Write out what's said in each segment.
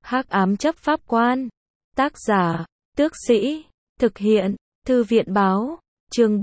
Hắc ám chấp pháp quan. Tác giả, Tước Sĩ. Thực hiện, Thư viện báo. Chương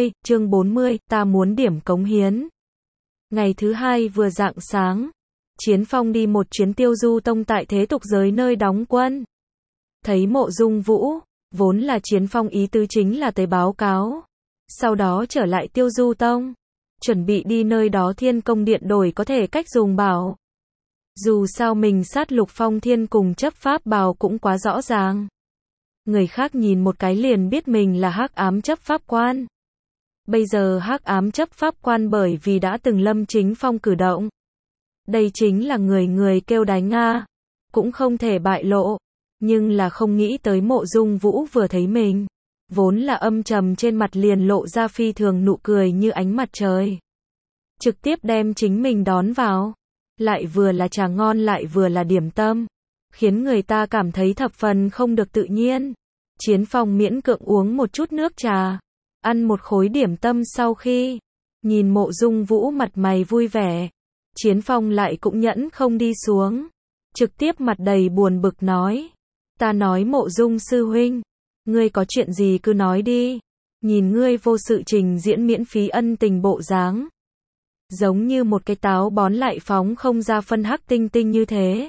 40, ta muốn điểm cống hiến. Ngày thứ hai vừa rạng sáng, Chiến Phong đi một chuyến Tiêu Du Tông tại thế tục giới nơi đóng quân. Thấy Mộ Dung Vũ, vốn là Chiến Phong ý tứ chính là tới báo cáo. Sau đó trở lại Tiêu Du Tông, chuẩn bị đi nơi đó Thiên Công Điện đổi có thể cách dùng bảo. Dù sao mình sát Lục Phong Thiên cùng chấp pháp bào cũng quá rõ ràng. Người khác nhìn một cái liền biết mình là hắc ám chấp pháp quan. Bây giờ hắc ám chấp pháp quan bởi vì đã từng Lâm Chính Phong cử động. Đây chính là người kêu đánh a, cũng không thể bại lộ. Nhưng là không nghĩ tới Mộ Dung Vũ vừa thấy mình, vốn là âm trầm trên mặt liền lộ ra phi thường nụ cười như ánh mặt trời. Trực tiếp đem chính mình đón vào. Lại vừa là trà ngon lại vừa là điểm tâm, khiến người ta cảm thấy thập phần không được tự nhiên. Chiến Phong miễn cưỡng uống một chút nước trà, ăn một khối điểm tâm sau khi nhìn Mộ Dung Vũ mặt mày vui vẻ, Chiến Phong lại cũng nhẫn không đi xuống, trực tiếp mặt đầy buồn bực nói: "Ta nói Mộ Dung sư huynh, ngươi có chuyện gì cứ nói đi, nhìn ngươi vô sự trình diễn miễn phí ân tình bộ dáng, giống như một cái táo bón lại phóng không ra phân hắc tinh tinh như thế."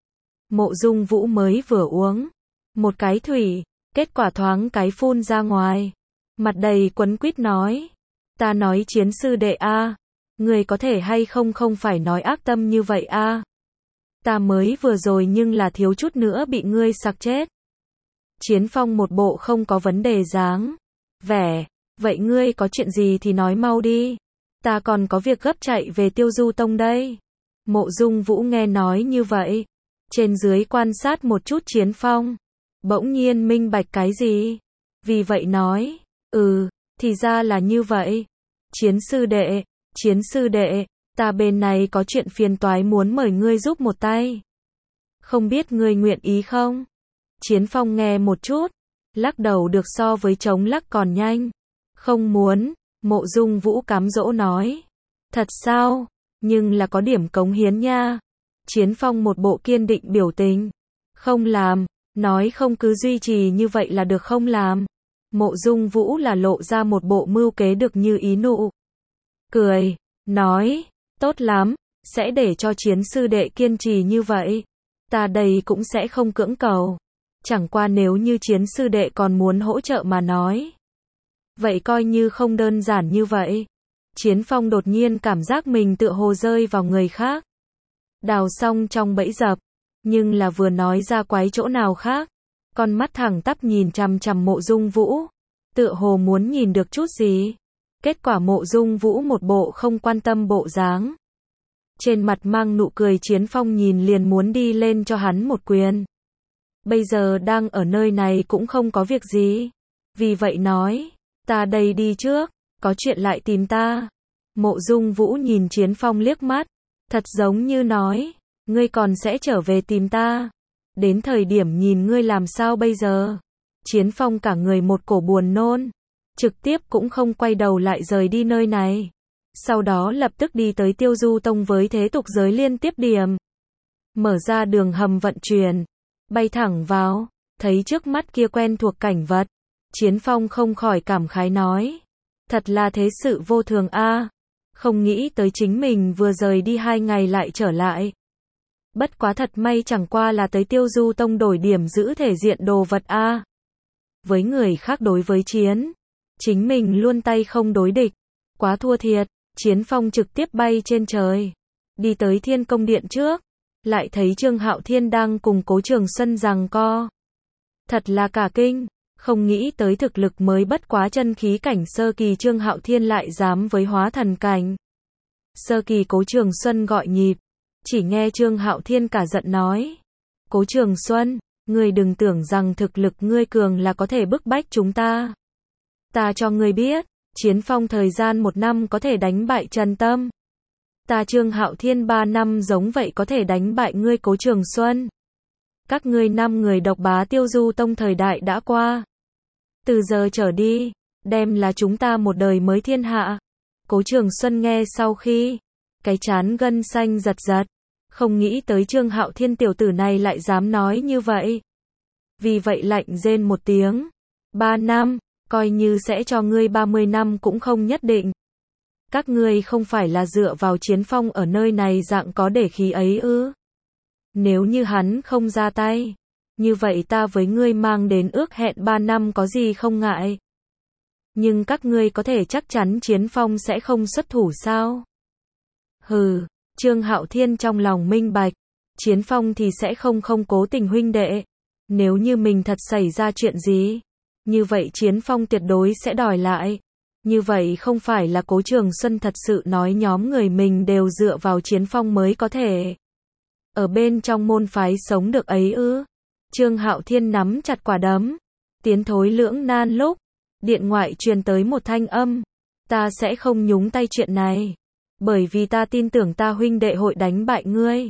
Mộ Dung Vũ mới vừa uống một cái thủy, kết quả thoáng cái phun ra ngoài, mặt đầy quấn quýt nói: "Ta nói Chiến sư đệ a, người có thể hay không không phải nói ác tâm như vậy a. Ta mới vừa rồi nhưng là thiếu chút nữa bị ngươi sặc chết." Chiến Phong một bộ không có vấn đề dáng vẻ, "Vậy ngươi có chuyện gì thì nói mau đi, ta còn có việc gấp chạy về Tiêu Du Tông đây." Mộ Dung Vũ nghe nói như vậy, trên dưới quan sát một chút Chiến Phong, bỗng nhiên minh bạch cái gì, vì vậy nói: "Thì ra là như vậy. Chiến sư đệ, ta bên này có chuyện phiền toái muốn mời ngươi giúp một tay. Không biết ngươi nguyện ý không?" Chiến Phong nghe một chút, lắc đầu được so với chống lắc còn nhanh. "Không muốn." Mộ Dung Vũ cám dỗ nói. "Thật sao? Nhưng là có điểm cống hiến nha." Chiến Phong một bộ kiên định biểu tình. "Không làm." Nói không cứ duy trì như vậy là được không làm. Mộ Dung Vũ là lộ ra một bộ mưu kế được như ý nụ cười, nói: "Tốt lắm, sẽ để cho Chiến sư đệ kiên trì như vậy. Ta đây cũng sẽ không cưỡng cầu. Chẳng qua nếu như Chiến sư đệ còn muốn hỗ trợ mà nói, vậy coi như không đơn giản như vậy." Chiến Phong đột nhiên cảm giác mình tựa hồ rơi vào người khác, đào xong trong bẫy dập, nhưng là vừa nói ra quái chỗ nào khác, con mắt thẳng tắp nhìn chằm chằm Mộ Dung Vũ, tựa hồ muốn nhìn được chút gì. Kết quả Mộ Dung Vũ một bộ không quan tâm bộ dáng, trên mặt mang nụ cười. Chiến Phong nhìn liền muốn đi lên cho hắn một quyền. Bây giờ đang ở nơi này cũng không có việc gì, vì vậy nói: "Ta đây đi trước, có chuyện lại tìm ta." Mộ Dung Vũ nhìn Chiến Phong liếc mắt, thật giống như nói: "Ngươi còn sẽ trở về tìm ta, đến thời điểm nhìn ngươi làm sao bây giờ." Chiến Phong cả người một cổ buồn nôn, trực tiếp cũng không quay đầu lại rời đi nơi này. Sau đó lập tức đi tới Tiêu Du Tông với thế tục giới liên tiếp điểm. Mở ra đường hầm vận chuyển, bay thẳng vào, thấy trước mắt kia quen thuộc cảnh vật. Chiến Phong không khỏi cảm khái nói: "Thật là thế sự vô thường a, không nghĩ tới chính mình vừa rời đi 2 ngày lại trở lại. Bất quá thật may chẳng qua là tới Tiêu Du Tông đổi điểm giữ thể diện đồ vật a. Với người khác đối với chính mình luôn tay không đối địch, quá thua thiệt." Chiến Phong trực tiếp bay trên trời, đi tới Thiên Công Điện trước, lại thấy Trương Hạo Thiên đang cùng Cố Trường Xuân giằng co. Thật là cả kinh, không nghĩ tới thực lực mới bất quá chân khí cảnh sơ kỳ Trương Hạo Thiên lại dám với hóa thần cảnh sơ kỳ. Cố Trường Xuân gọi nhịp, chỉ nghe Trương Hạo Thiên cả giận nói: "Cố Trường Xuân, ngươi đừng tưởng rằng thực lực ngươi cường là có thể bức bách chúng ta. Ta cho ngươi biết, Chiến Phong thời gian 1 năm có thể đánh bại Trần Tâm. Ta Trương Hạo Thiên 3 năm giống vậy có thể đánh bại ngươi Cố Trường Xuân. Các ngươi 5 người độc bá Tiêu Du Tông thời đại đã qua. Từ giờ trở đi, đem là chúng ta một đời mới thiên hạ." Cố Trường Xuân nghe sau khi, cái trán gân xanh giật giật, Không nghĩ tới Trương Hạo Thiên tiểu tử này lại dám nói như vậy. Vì vậy lạnh rên một tiếng. 3 năm, coi như sẽ cho ngươi 30 năm cũng không nhất định. Các ngươi không phải là dựa vào Chiến Phong ở nơi này dạng có để khí ấy ư? Nếu như hắn không ra tay, như vậy ta với ngươi mang đến ước hẹn 3 năm có gì không ngại. Nhưng các ngươi có thể chắc chắn Chiến Phong sẽ không xuất thủ sao? Hừ, Trương Hạo Thiên trong lòng minh bạch, Chiến Phong thì sẽ không cố tình huynh đệ. Nếu như mình thật xảy ra chuyện gì, như vậy Chiến Phong tuyệt đối sẽ đòi lại. Như vậy không phải là Cố Trường Xuân thật sự nói nhóm người mình đều dựa vào Chiến Phong mới có thể ở bên trong môn phái sống được ấy ư? Trương Hạo Thiên nắm chặt quả đấm, tiến thối lưỡng nan lúc, điện ngoại truyền tới một thanh âm, ta sẽ không nhúng tay chuyện này, bởi vì ta tin tưởng ta huynh đệ hội đánh bại ngươi.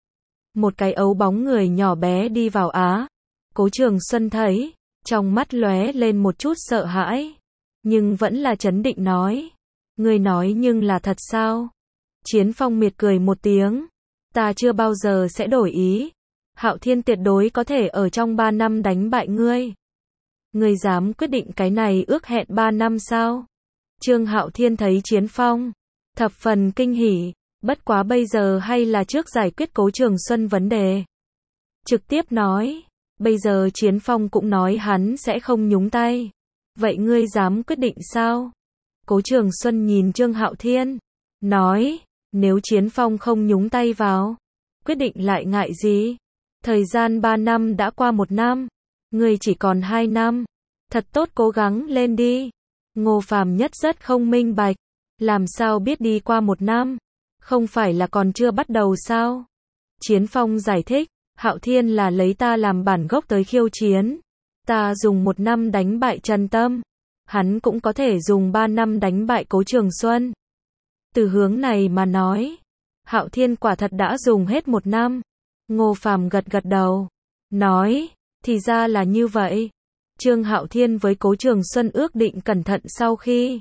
Một cái ấu bóng người nhỏ bé đi vào Á, Cố Trường Xuân thấy, trong mắt lóe lên một chút sợ hãi, nhưng vẫn là trấn định nói, ngươi nói nhưng là thật sao? Chiến Phong miệt cười một tiếng, ta chưa bao giờ sẽ đổi ý, Hạo Thiên tuyệt đối có thể ở trong 3 năm đánh bại ngươi. Ngươi dám quyết định cái này ước hẹn 3 năm sao? Trương Hạo Thiên thấy Chiến Phong thập phần kinh hỉ, bất quá bây giờ hay là trước giải quyết Cố Trường Xuân vấn đề. Trực tiếp nói, bây giờ Chiến Phong cũng nói hắn sẽ không nhúng tay. Vậy ngươi dám quyết định sao? Cố Trường Xuân nhìn Trương Hạo Thiên, nói, nếu Chiến Phong không nhúng tay vào, quyết định lại ngại gì? Thời gian 3 năm đã qua 1 năm, ngươi chỉ còn 2 năm, thật tốt cố gắng lên đi. Ngô Phàm Nhất rất không minh bạch, làm sao biết đi qua 1 năm, không phải là còn chưa bắt đầu sao? Chiến Phong giải thích, Hạo Thiên là lấy ta làm bản gốc tới khiêu chiến. Ta dùng 1 năm đánh bại Trần Tâm, hắn cũng có thể dùng 3 năm đánh bại Cố Trường Xuân. Từ hướng này mà nói, Hạo Thiên quả thật đã dùng hết 1 năm. Ngô Phàm gật gật đầu, nói, thì ra là như vậy. Trương Hạo Thiên với Cố Trường Xuân ước định cẩn thận sau khi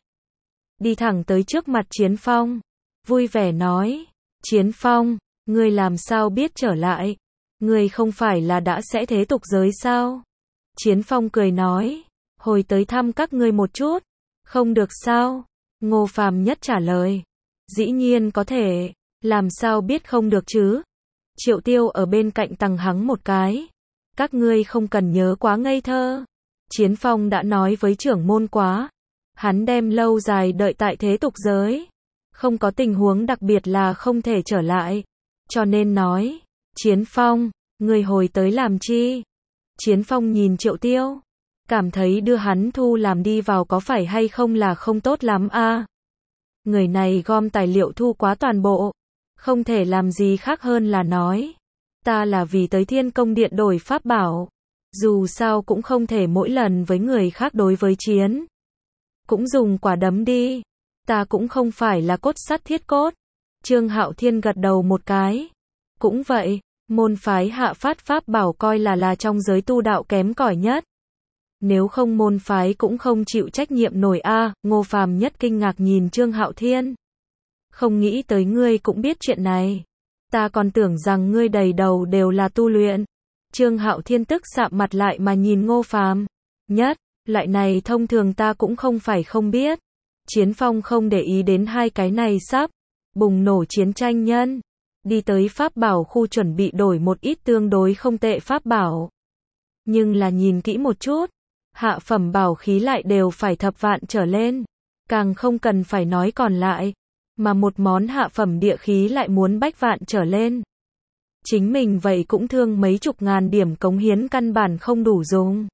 đi thẳng tới trước mặt Chiến Phong, vui vẻ nói, Chiến Phong, ngươi làm sao biết trở lại? Ngươi không phải là đã sẽ thế tục giới sao? Chiến Phong cười nói, hồi tới thăm các ngươi một chút, không được sao? Ngô Phàm Nhất trả lời, dĩ nhiên có thể, làm sao biết không được chứ? Triệu Tiêu ở bên cạnh tằng hắng một cái, các ngươi không cần nhớ quá ngây thơ. Chiến Phong đã nói với trưởng môn quá, hắn đem lâu dài đợi tại thế tục giới, không có tình huống đặc biệt là không thể trở lại, cho nên nói, Chiến Phong, ngươi hồi tới làm chi? Chiến Phong nhìn Triệu Tiêu, cảm thấy đưa hắn thu làm đi vào có phải hay không là không tốt lắm a. Người này gom tài liệu thu quá toàn bộ, không thể làm gì khác hơn là nói, ta là vì tới Thiên Công Điện đổi pháp bảo, dù sao cũng không thể mỗi lần với người khác đối với chiến. Cũng dùng quả đấm đi, ta cũng không phải là cốt sắt thiết cốt. Trương Hạo Thiên gật đầu một cái, cũng vậy. Môn phái hạ phát pháp bảo coi là trong giới tu đạo kém cỏi nhất. Nếu không môn phái cũng không chịu trách nhiệm nổi a. Ngô Phàm Nhất kinh ngạc nhìn Trương Hạo Thiên. Không nghĩ tới ngươi cũng biết chuyện này. Ta còn tưởng rằng ngươi đầy đầu đều là tu luyện. Trương Hạo Thiên tức sạm mặt lại mà nhìn Ngô Phàm Nhất, loại này thông thường ta cũng không phải không biết. Chiến Phong không để ý đến hai cái này sắp bùng nổ chiến tranh nhân. Đi tới pháp bảo khu chuẩn bị đổi một ít tương đối không tệ pháp bảo. Nhưng là nhìn kỹ một chút, hạ phẩm bảo khí lại đều phải thập vạn trở lên. Càng không cần phải nói còn lại, mà một món hạ phẩm địa khí lại muốn bách vạn trở lên. Chính mình vậy cũng thương mấy chục ngàn điểm cống hiến căn bản không đủ dùng.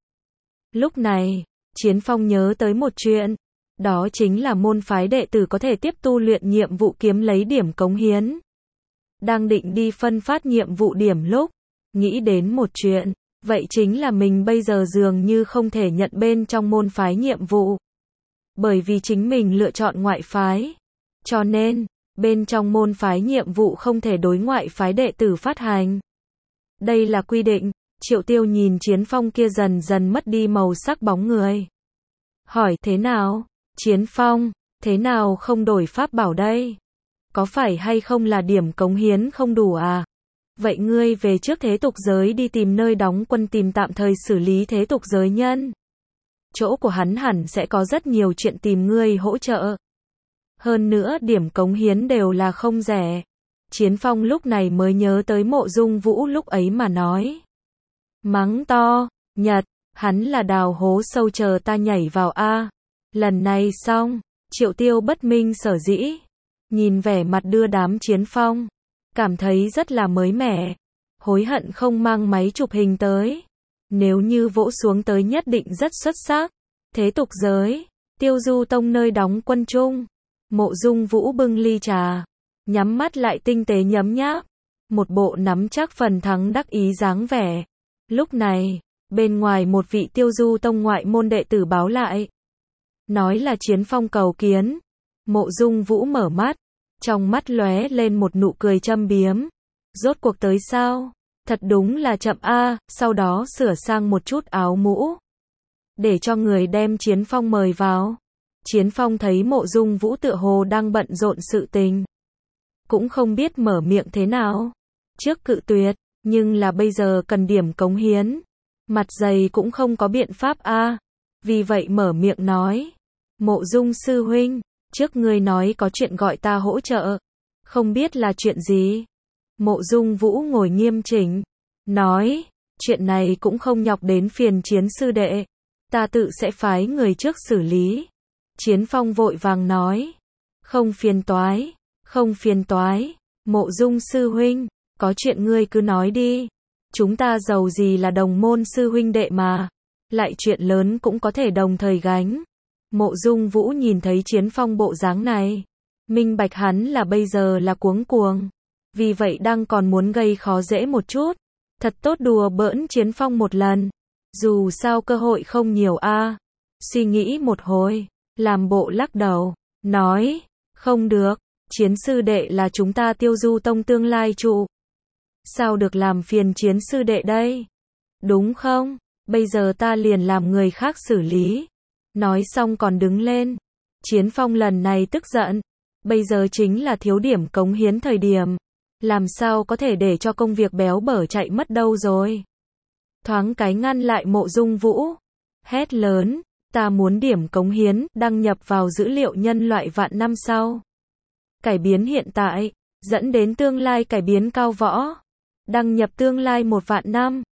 Lúc này, Chiến Phong nhớ tới một chuyện, đó chính là môn phái đệ tử có thể tiếp tu luyện nhiệm vụ kiếm lấy điểm cống hiến. Đang định đi phân phát nhiệm vụ điểm lúc, nghĩ đến một chuyện, vậy chính là mình bây giờ dường như không thể nhận bên trong môn phái nhiệm vụ. Bởi vì chính mình lựa chọn ngoại phái. Cho nên, bên trong môn phái nhiệm vụ không thể đối ngoại phái đệ tử phát hành. Đây là quy định. Triệu Tiêu nhìn Chiến Phong kia dần dần mất đi màu sắc bóng người. Hỏi thế nào? Chiến Phong, thế nào không đổi pháp bảo đây? Có phải hay không là điểm cống hiến không đủ à? Vậy ngươi về trước thế tục giới đi tìm nơi đóng quân tìm tạm thời xử lý thế tục giới nhân. Chỗ của hắn hẳn sẽ có rất nhiều chuyện tìm ngươi hỗ trợ. Hơn nữa điểm cống hiến đều là không rẻ. Chiến Phong lúc này mới nhớ tới Mộ Dung Vũ lúc ấy mà nói. Mắng to, Nhật, hắn là đào hố sâu chờ ta nhảy vào a. Lần này xong, Triệu Tiêu bất minh sở dĩ. Nhìn vẻ mặt đưa đám Chiến Phong. Cảm thấy rất là mới mẻ. Hối hận không mang máy chụp hình tới. Nếu như vỗ xuống tới nhất định rất xuất sắc. Thế tục giới, Tiêu Du Tông nơi đóng quân chung. Mộ Dung Vũ bưng ly trà. Nhắm mắt lại tinh tế nhấm nháp. Một bộ nắm chắc phần thắng đắc ý dáng vẻ. Lúc này, bên ngoài một vị Tiêu Du Tông ngoại môn đệ tử báo lại. Nói là Chiến Phong cầu kiến. Mộ Dung Vũ mở mắt. Trong mắt lóe lên một nụ cười châm biếm. Rốt cuộc tới sao? Thật đúng là chậm a. Sau đó sửa sang một chút áo mũ. Để cho người đem Chiến Phong mời vào. Chiến Phong thấy Mộ Dung Vũ tựa hồ đang bận rộn sự tình. Cũng không biết mở miệng thế nào. Trước cự tuyệt, nhưng là bây giờ cần điểm cống hiến. Mặt dày cũng không có biện pháp a. Vì vậy mở miệng nói. Mộ Dung sư huynh, trước ngươi nói có chuyện gọi ta hỗ trợ. Không biết là chuyện gì? Mộ Dung Vũ ngồi nghiêm chỉnh. Nói, chuyện này cũng không nhọc đến phiền Chiến sư đệ. Ta tự sẽ phái người trước xử lý. Chiến Phong vội vàng nói. Không phiền toái, không phiền toái. Mộ Dung sư huynh, có chuyện ngươi cứ nói đi. Chúng ta giàu gì là đồng môn sư huynh đệ mà. Lại chuyện lớn cũng có thể đồng thời gánh. Mộ Dung Vũ nhìn thấy Chiến Phong bộ dáng này. Minh bạch hắn là bây giờ là cuống cuồng. Vì vậy đang còn muốn gây khó dễ một chút. Thật tốt đùa bỡn Chiến Phong một lần. Dù sao cơ hội không nhiều a. Suy nghĩ một hồi, làm bộ lắc đầu, nói, không được, Chiến sư đệ là chúng ta Tiêu Du Tông tương lai trụ. Sao được làm phiền Chiến sư đệ đây? Đúng không? Bây giờ ta liền làm người khác xử lý. Nói xong còn đứng lên. Chiến Phong lần này tức giận. Bây giờ chính là thiếu điểm cống hiến thời điểm. Làm sao có thể để cho công việc béo bở chạy mất đâu rồi? Thoáng cái ngăn lại Mộ Dung Vũ. Hét lớn, ta muốn điểm cống hiến, đăng nhập vào dữ liệu nhân loại vạn năm sau. Cải biến hiện tại, dẫn đến tương lai cải biến cao võ. Đăng nhập tương lai 1 vạn năm.